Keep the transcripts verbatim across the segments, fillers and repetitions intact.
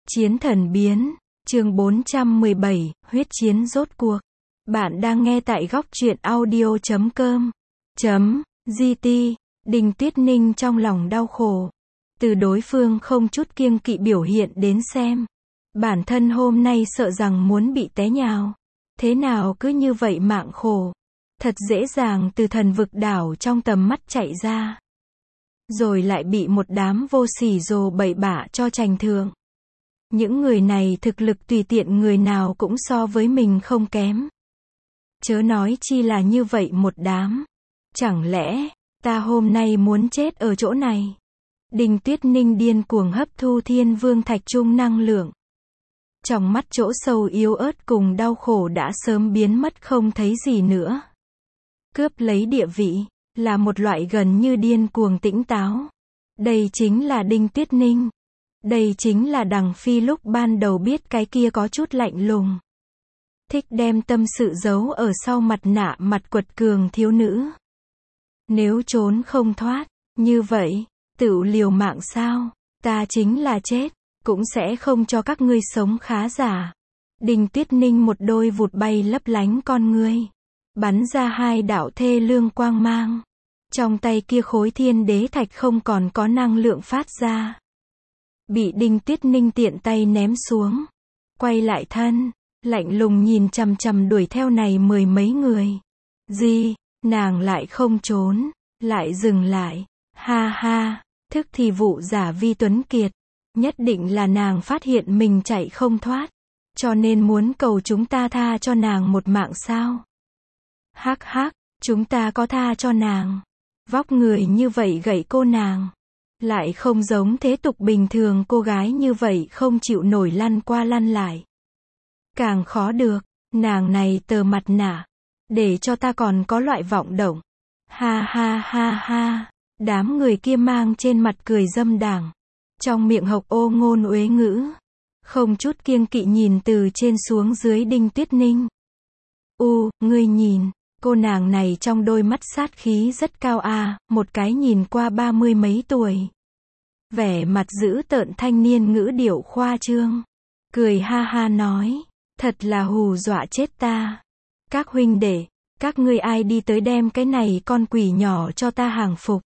Chiến thần biến, chương bốn trăm mười bảy, huyết chiến rốt cuộc. Bạn đang nghe tại góc truyện audio chấm com. Chấm, gt, Đinh Tuyết Ninh trong lòng đau khổ. Từ đối phương không chút kiêng kỵ biểu hiện đến xem. Bản thân hôm nay sợ rằng muốn bị té nhào. Thế nào cứ như vậy mạng khổ. Thật dễ dàng từ thần vực đảo trong tầm mắt chạy ra. Rồi lại bị một đám vô sỉ rồ bậy bạ cho trành thượng. Những người này thực lực tùy tiện người nào cũng so với mình không kém. Chớ nói chi là như vậy một đám. Chẳng lẽ, ta hôm nay muốn chết ở chỗ này? Đinh Tuyết Ninh điên cuồng hấp thu thiên vương thạch trung năng lượng. Trong mắt chỗ sâu yếu ớt cùng đau khổ đã sớm biến mất không thấy gì nữa. Cướp lấy địa vị, là một loại gần như điên cuồng tỉnh táo. Đây chính là Đinh Tuyết Ninh. Đây chính là Đằng Phi lúc ban đầu biết cái kia có chút lạnh lùng. Thích đem tâm sự giấu ở sau mặt nạ mặt quật cường thiếu nữ. Nếu trốn không thoát, như vậy, tự liều mạng sao? Ta chính là chết, cũng sẽ không cho các ngươi sống khá giả. Đinh Tuyết Ninh một đôi vụt bay lấp lánh con ngươi. Bắn ra hai đạo thê lương quang mang. Trong tay kia khối thiên đế thạch không còn có năng lượng phát ra. Bị Đinh Tuyết Ninh tiện tay ném xuống. Quay lại thân, lạnh lùng nhìn chằm chằm đuổi theo này mười mấy người. Gì, nàng lại không trốn, lại dừng lại. Ha ha, thức thì vụ giả vi tuấn kiệt. Nhất định là nàng phát hiện mình chạy không thoát. Cho nên muốn cầu chúng ta tha cho nàng một mạng sao? Hắc hắc, chúng ta có tha cho nàng. Vóc người như vậy gậy cô nàng. Lại không giống thế tục bình thường cô gái như vậy không chịu nổi lăn qua lăn lại. Càng khó được, nàng này tờ mặt nạ. Để cho ta còn có loại vọng động. Ha ha ha ha, đám người kia mang trên mặt cười dâm đảng. Trong miệng hộc ô ngôn uế ngữ. Không chút kiêng kỵ nhìn từ trên xuống dưới Đinh Tuyết Ninh. U, ngươi nhìn, cô nàng này trong đôi mắt sát khí rất cao a, một cái nhìn qua ba mươi mấy tuổi. Vẻ mặt dữ tợn thanh niên ngữ điệu khoa trương. Cười ha ha nói, thật là hù dọa chết ta. Các huynh đệ, các ngươi ai đi tới đem cái này con quỷ nhỏ cho ta hàng phục.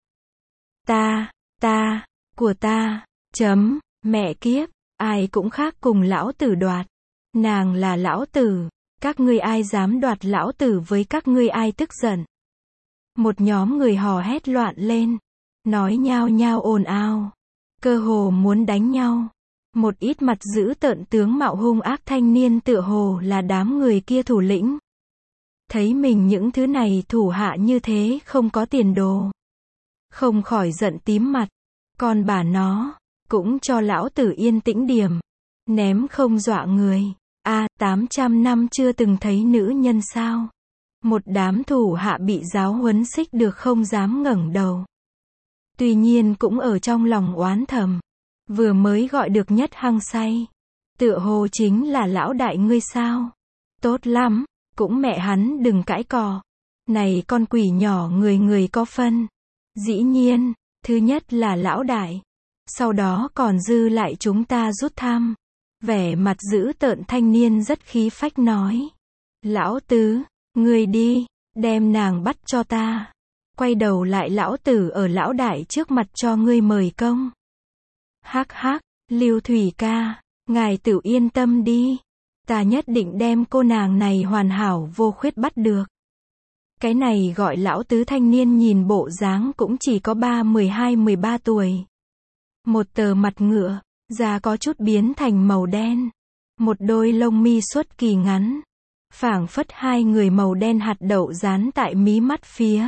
Ta, ta, của ta, chấm, mẹ kiếp, ai cũng khác cùng lão tử đoạt. Nàng là lão tử, các ngươi ai dám đoạt lão tử với các ngươi ai tức giận. Một nhóm người hò hét loạn lên, nói nhao nhao ồn ào, cơ hồ muốn đánh nhau. Một ít mặt dữ tợn tướng mạo hung ác thanh niên tựa hồ là đám người kia thủ lĩnh. Thấy mình những thứ này thủ hạ như thế không có tiền đồ. Không khỏi giận tím mặt. Còn bà nó, cũng cho lão tử yên tĩnh điểm. Ném không dọa người. A, à, tám trăm năm chưa từng thấy nữ nhân sao? Một đám thủ hạ bị giáo huấn xích được không dám ngẩng đầu. Tuy nhiên cũng ở trong lòng oán thầm. Vừa mới gọi được nhất hăng say. Tựa hồ chính là lão đại ngươi sao? Tốt lắm, cũng mẹ hắn đừng cãi cò. Này con quỷ nhỏ người người có phân. Dĩ nhiên, thứ nhất là lão đại. Sau đó còn dư lại chúng ta rút thăm. Vẻ mặt dữ tợn thanh niên rất khí phách nói. Lão tứ, ngươi đi, đem nàng bắt cho ta. Quay đầu lại lão tử ở lão đại trước mặt cho ngươi mời công. Hắc hắc, Lưu Thủy ca, ngài tự yên tâm đi. Ta nhất định đem cô nàng này hoàn hảo vô khuyết bắt được. Cái này gọi lão tứ thanh niên nhìn bộ dáng cũng chỉ có ba mười hai mười ba tuổi. Một tờ mặt ngựa, da có chút biến thành màu đen. Một đôi lông mi xuất kỳ ngắn. Phảng phất hai người màu đen hạt đậu dán tại mí mắt phía.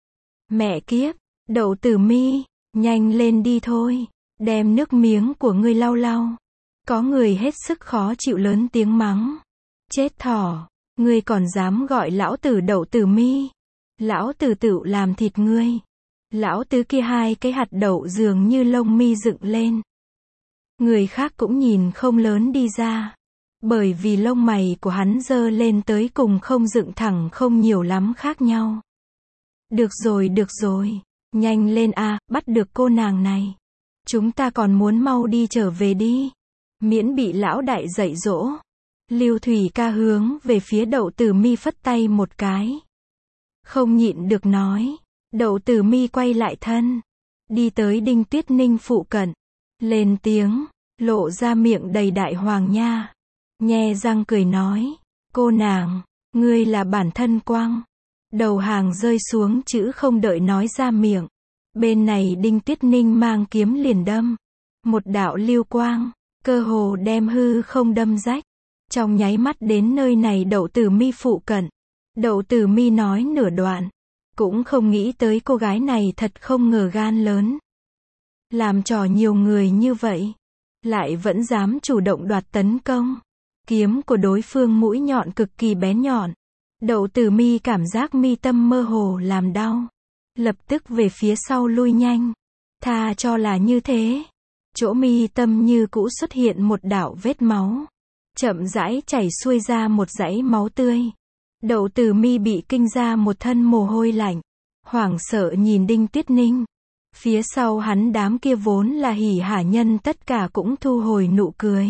Mẹ kiếp, đậu tử mi, nhanh lên đi thôi. Đem nước miếng của ngươi lau lau. Có người hết sức khó chịu lớn tiếng mắng. Chết thỏ, ngươi còn dám gọi lão tử đậu tử mi. Lão tử tự làm thịt ngươi. Lão tứ kia hai cái hạt đậu dường như lông mi dựng lên. Người khác cũng nhìn không lớn đi ra. Bởi vì lông mày của hắn dơ lên tới cùng không dựng thẳng không nhiều lắm khác nhau. Được rồi được rồi, nhanh lên a, bắt được cô nàng này. Chúng ta còn muốn mau đi trở về đi. Miễn bị lão đại dạy dỗ. Lưu Thủy Ca hướng về phía Đậu Tử Mi phất tay một cái. Không nhịn được nói. Đậu Tử Mi quay lại thân. Đi tới Đinh Tuyết Ninh phụ cận. Lên tiếng. Lộ ra miệng đầy đại hoàng nha. Nhe răng cười nói. Cô nàng. Ngươi là bản thân quang. Đầu hàng rơi xuống chữ không đợi nói ra miệng. Bên này Đinh Tuyết Ninh mang kiếm liền đâm. Một đạo lưu quang. Cơ hồ đem hư không đâm rách. Trong nháy mắt đến nơi này Đậu Tử Mi phụ cận. Đậu Tử Mi nói nửa đoạn. Cũng không nghĩ tới cô gái này thật không ngờ gan lớn. Làm trò nhiều người như vậy. Lại vẫn dám chủ động đoạt tấn công. Kiếm của đối phương mũi nhọn cực kỳ bén nhọn. Đậu Tử Mi cảm giác mi tâm mơ hồ làm đau. Lập tức về phía sau lui nhanh. Tha cho là như thế. Chỗ mi tâm như cũ xuất hiện một đạo vết máu. Chậm rãi chảy xuôi ra một dãy máu tươi. Đậu Tử Mi bị kinh ra một thân mồ hôi lạnh. Hoảng sợ nhìn Đinh Tuyết Ninh. Phía sau hắn đám kia vốn là hỉ hả nhân tất cả cũng thu hồi nụ cười.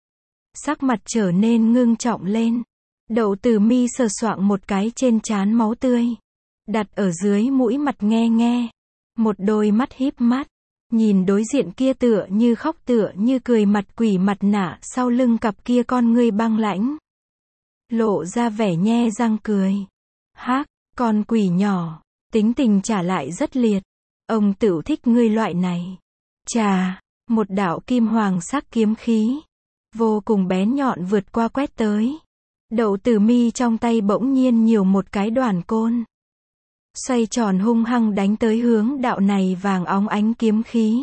Sắc mặt trở nên ngưng trọng lên. Đậu Tử Mi sờ soạng một cái trên trán máu tươi. Đặt ở dưới mũi mặt nghe nghe. Một đôi mắt híp mắt. Nhìn đối diện kia tựa như khóc tựa như cười mặt quỷ mặt nạ sau lưng cặp kia con ngươi băng lãnh. Lộ ra vẻ nhe răng cười. Hác, con quỷ nhỏ. Tính tình trả lại rất liệt. Ông tựu thích ngươi loại này. Chà, một đạo kim hoàng sắc kiếm khí. Vô cùng bén nhọn vượt qua quét tới. Đậu Tử Mi trong tay bỗng nhiên nhiều một cái đoàn côn. Xoay tròn hung hăng đánh tới hướng đạo này vàng óng ánh kiếm khí.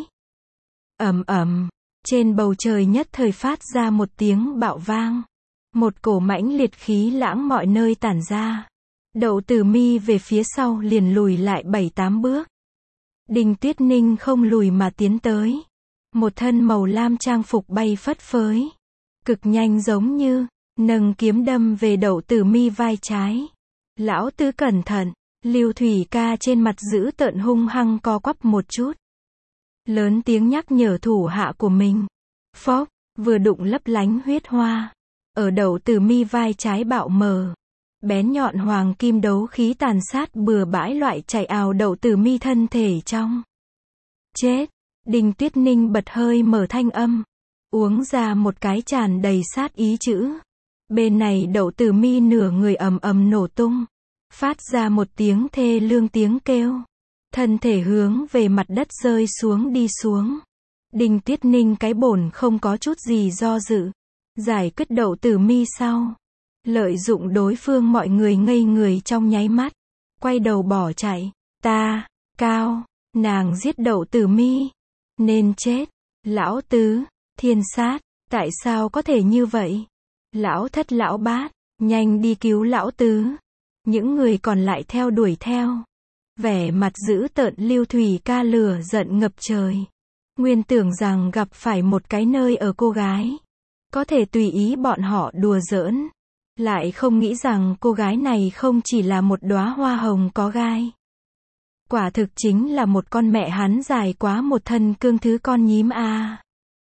Ầm ầm, trên bầu trời nhất thời phát ra một tiếng bạo vang. Một cổ mãnh liệt khí lãng mọi nơi tản ra. Đậu Tử Mi về phía sau liền lùi lại bảy tám bước. Đinh Tuyết Ninh không lùi mà tiến tới. Một thân màu lam trang phục bay phất phới. Cực nhanh giống như, nâng kiếm đâm về Đậu Tử Mi vai trái. Lão tứ cẩn thận. Lưu Thủy Ca trên mặt giữ tợn hung hăng co quắp một chút. Lớn tiếng nhắc nhở thủ hạ của mình. Phốc, vừa đụng lấp lánh huyết hoa. Ở Đậu Tử Mi vai trái bạo mờ. Bén nhọn hoàng kim đấu khí tàn sát bừa bãi loại chạy ào Đậu Tử Mi thân thể trong. Chết! Đinh Tuyết Ninh bật hơi mở thanh âm. Uống ra một cái tràn đầy sát ý chữ. Bên này Đậu Tử Mi nửa người ầm ầm nổ tung. Phát ra một tiếng thê lương tiếng kêu. Thân thể hướng về mặt đất rơi xuống đi xuống. Đinh Tuyết Ninh cái bổn không có chút gì do dự. Giải quyết Đậu Tử Mi sau. Lợi dụng đối phương mọi người ngây người trong nháy mắt. Quay đầu bỏ chạy. Ta, cao, nàng giết Đậu Tử Mi. Nên chết. Lão tứ, thiên sát, tại sao có thể như vậy? Lão thất lão bát, nhanh đi cứu lão tứ. Những người còn lại theo đuổi theo. Vẻ mặt dữ tợn Lưu Thủy Ca lửa giận ngập trời. Nguyên tưởng rằng gặp phải một cái nơi ở cô gái. Có thể tùy ý bọn họ đùa giỡn. Lại không nghĩ rằng cô gái này không chỉ là một đóa hoa hồng có gai. Quả thực chính là một con mẹ hắn dài quá một thân cương thứ con nhím a. À.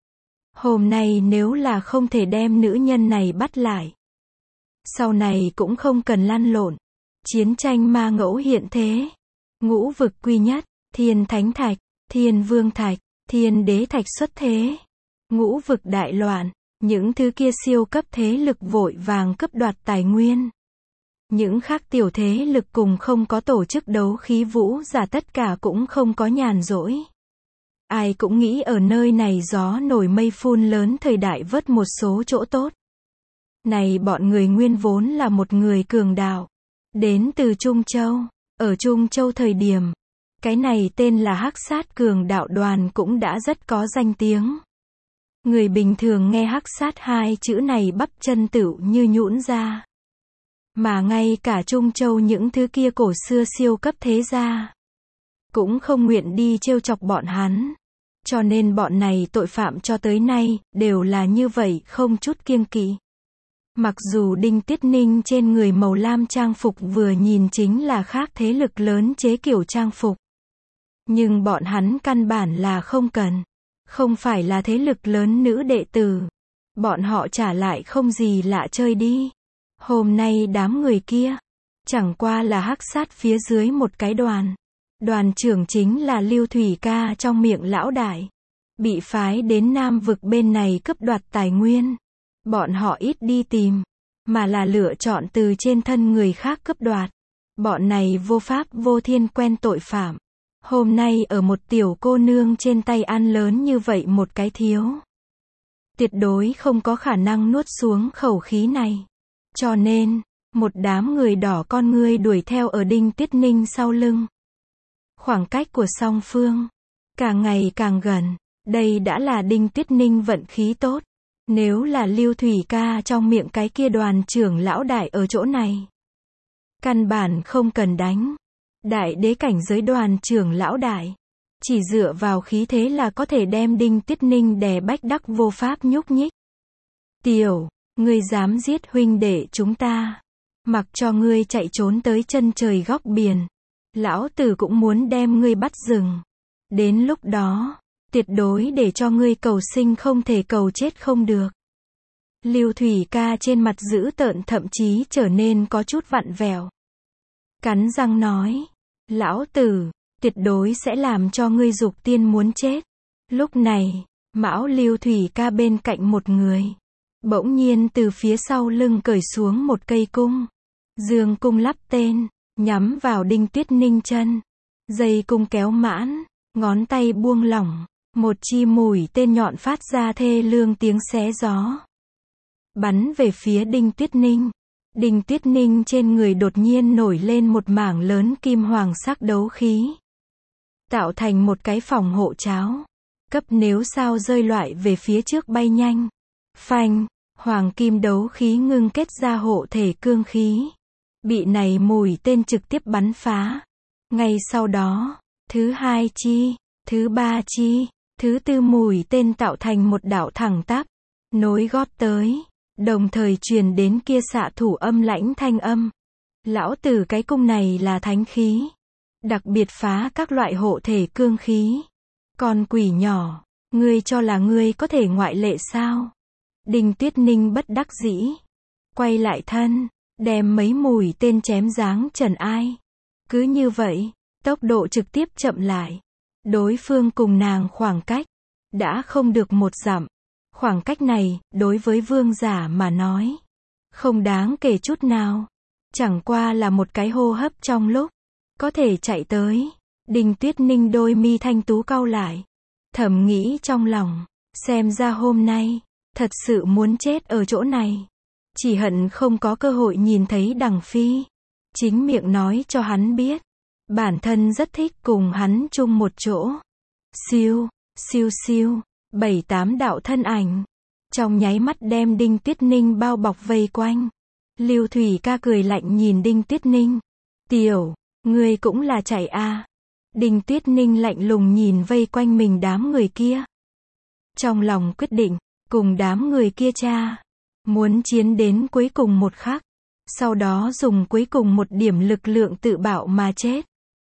Hôm nay nếu là không thể đem nữ nhân này bắt lại. Sau này cũng không cần lăn lộn. Chiến tranh ma ngẫu hiện thế. Ngũ vực quy nhất, thiên thánh thạch, thiên vương thạch, thiên đế thạch xuất thế. Ngũ vực đại loạn, những thứ kia siêu cấp thế lực vội vàng cướp đoạt tài nguyên. Những khác tiểu thế lực cùng không có tổ chức đấu khí vũ giả tất cả cũng không có nhàn rỗi. Ai cũng nghĩ ở nơi này gió nổi mây phun lớn thời đại vớt một số chỗ tốt. Này bọn người nguyên vốn là một người cường đạo. Đến từ Trung Châu. Ở Trung Châu thời điểm. Cái này tên là Hắc Sát cường đạo đoàn cũng đã rất có danh tiếng. Người bình thường nghe Hắc Sát hai chữ này bắp chân tửu như nhũn ra. Mà ngay cả Trung Châu những thứ kia cổ xưa siêu cấp thế gia. Cũng không nguyện đi trêu chọc bọn hắn. Cho nên bọn này tội phạm cho tới nay, đều là như vậy không chút kiêng kỵ. Mặc dù Đinh Tuyết Ninh trên người màu lam trang phục vừa nhìn chính là khác thế lực lớn chế kiểu trang phục. Nhưng bọn hắn căn bản là không cần. Không phải là thế lực lớn nữ đệ tử. Bọn họ trả lại không gì lạ chơi đi. Hôm nay đám người kia, chẳng qua là hắc sát phía dưới một cái đoàn. Đoàn trưởng chính là Lưu Thủy Ca trong miệng lão đại. Bị phái đến Nam vực bên này cướp đoạt tài nguyên. Bọn họ ít đi tìm, mà là lựa chọn từ trên thân người khác cướp đoạt. Bọn này vô pháp vô thiên quen tội phạm. Hôm nay ở một tiểu cô nương trên tay ăn lớn như vậy một cái thiếu. Tuyệt đối không có khả năng nuốt xuống khẩu khí này. Cho nên, một đám người đỏ con ngươi đuổi theo ở Đinh Tuyết Ninh sau lưng. Khoảng cách của song phương càng ngày càng gần. Đây đã là Đinh Tuyết Ninh vận khí tốt. Nếu là Lưu Thủy Ca trong miệng cái kia đoàn trưởng lão đại ở chỗ này, căn bản không cần đánh. Đại đế cảnh giới đoàn trưởng lão đại, chỉ dựa vào khí thế là có thể đem Đinh Tuyết Ninh đè bách đắc vô pháp nhúc nhích. Tiểu, ngươi dám giết huynh đệ chúng ta, mặc cho ngươi chạy trốn tới chân trời góc biển, lão tử cũng muốn đem ngươi bắt rừng. Đến lúc đó, tuyệt đối để cho ngươi cầu sinh không thể cầu chết không được. Lưu Thủy Ca trên mặt dữ tợn thậm chí trở nên có chút vặn vẹo. Cắn răng nói, lão tử, tuyệt đối sẽ làm cho ngươi dục tiên muốn chết. Lúc này, Mão Lưu Thủy Ca bên cạnh một người, bỗng nhiên từ phía sau lưng cởi xuống một cây cung. Dương cung lắp tên, nhắm vào Đinh Tuyết Ninh chân. Dây cung kéo mãn, ngón tay buông lỏng, một chi mũi tên nhọn phát ra thê lương tiếng xé gió. Bắn về phía Đinh Tuyết Ninh. Đinh Tuyết Ninh trên người đột nhiên nổi lên một mảng lớn kim hoàng sắc đấu khí. Tạo thành một cái phòng hộ cháo. Cấp nếu sao rơi loại về phía trước bay nhanh. Phanh, hoàng kim đấu khí ngưng kết ra hộ thể cương khí. Bị này mũi tên trực tiếp bắn phá. Ngay sau đó, thứ hai chi, thứ ba chi, thứ tư mũi tên tạo thành một đạo thẳng tắp, nối gót tới. Đồng thời truyền đến kia xạ thủ âm lãnh thanh âm. Lão tử cái cung này là thánh khí. Đặc biệt phá các loại hộ thể cương khí. Con quỷ nhỏ, ngươi cho là ngươi có thể ngoại lệ sao? Đinh Tuyết Ninh bất đắc dĩ. Quay lại thân, đem mấy mũi tên chém giáng trần ai. Cứ như vậy, tốc độ trực tiếp chậm lại. Đối phương cùng nàng khoảng cách, đã không được một dặm. Khoảng cách này, đối với vương giả mà nói, không đáng kể chút nào. Chẳng qua là một cái hô hấp trong lúc, có thể chạy tới. Đinh Tuyết Ninh đôi mi thanh tú cau lại. Thầm nghĩ trong lòng, xem ra hôm nay, thật sự muốn chết ở chỗ này. Chỉ hận không có cơ hội nhìn thấy Đằng Phi. Chính miệng nói cho hắn biết. Bản thân rất thích cùng hắn chung một chỗ. Siêu, siêu siêu. Bảy tám đạo thân ảnh, trong nháy mắt đem Đinh Tuyết Ninh bao bọc vây quanh. Lưu Thủy Ca cười lạnh nhìn Đinh Tuyết Ninh. Tiểu, ngươi cũng là chạy a? Đinh Tuyết Ninh lạnh lùng nhìn vây quanh mình đám người kia. Trong lòng quyết định, cùng đám người kia cha, muốn chiến đến cuối cùng một khắc. Sau đó dùng cuối cùng một điểm lực lượng tự bạo mà chết.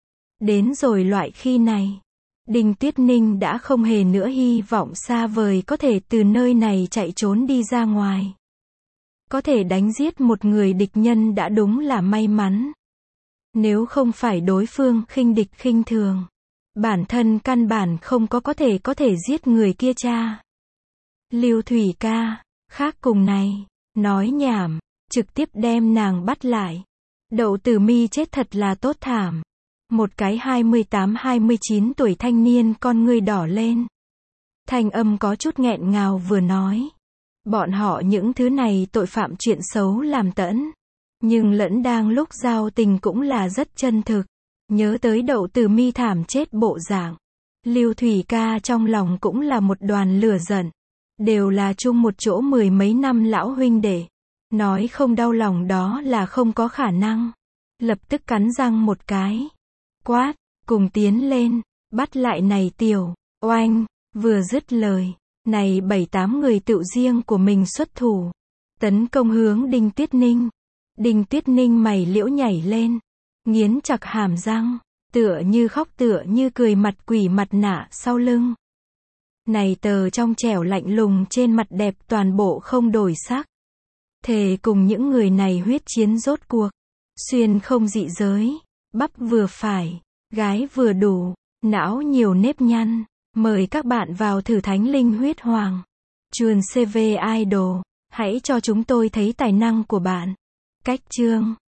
Đến rồi loại khi này, Đinh Tuyết Ninh đã không hề nữa hy vọng xa vời có thể từ nơi này chạy trốn đi ra ngoài. Có thể đánh giết một người địch nhân đã đúng là may mắn. Nếu không phải đối phương khinh địch khinh thường, bản thân căn bản không có có thể có thể giết người kia cha. Lưu Thủy Ca, khác cùng này, nói nhảm, trực tiếp đem nàng bắt lại. Đậu Tử Mi chết thật là tốt thảm. Một cái hai mươi tám hai mươi chín tuổi thanh niên con ngươi đỏ lên. Thanh âm có chút nghẹn ngào vừa nói. Bọn họ những thứ này tội phạm chuyện xấu làm tẫn. Nhưng lẫn đang lúc giao tình cũng là rất chân thực. Nhớ tới Đậu Tử Mi thảm chết bộ dạng. Lưu Thủy Ca trong lòng cũng là một đoàn lửa giận. Đều là chung một chỗ mười mấy năm lão huynh đệ. Nói không đau lòng đó là không có khả năng. Lập tức cắn răng một cái. Quát, cùng tiến lên, bắt lại này tiểu, oanh, vừa dứt lời, này bảy tám người tự riêng của mình xuất thủ, tấn công hướng Đinh Tuyết Ninh. Đinh Tuyết Ninh mày liễu nhảy lên, nghiến chặt hàm răng, tựa như khóc tựa như cười mặt quỷ mặt nạ sau lưng. Này tờ trong trẻo lạnh lùng trên mặt đẹp toàn bộ không đổi sắc. Thề cùng những người này huyết chiến rốt cuộc. Xuyên không dị giới. Bắp vừa phải. Gái vừa đủ. Não nhiều nếp nhăn. Mời các bạn vào thử thánh linh huyết hoàng. Chuồn xê vê Idol. Hãy cho chúng tôi thấy tài năng của bạn. Cách chương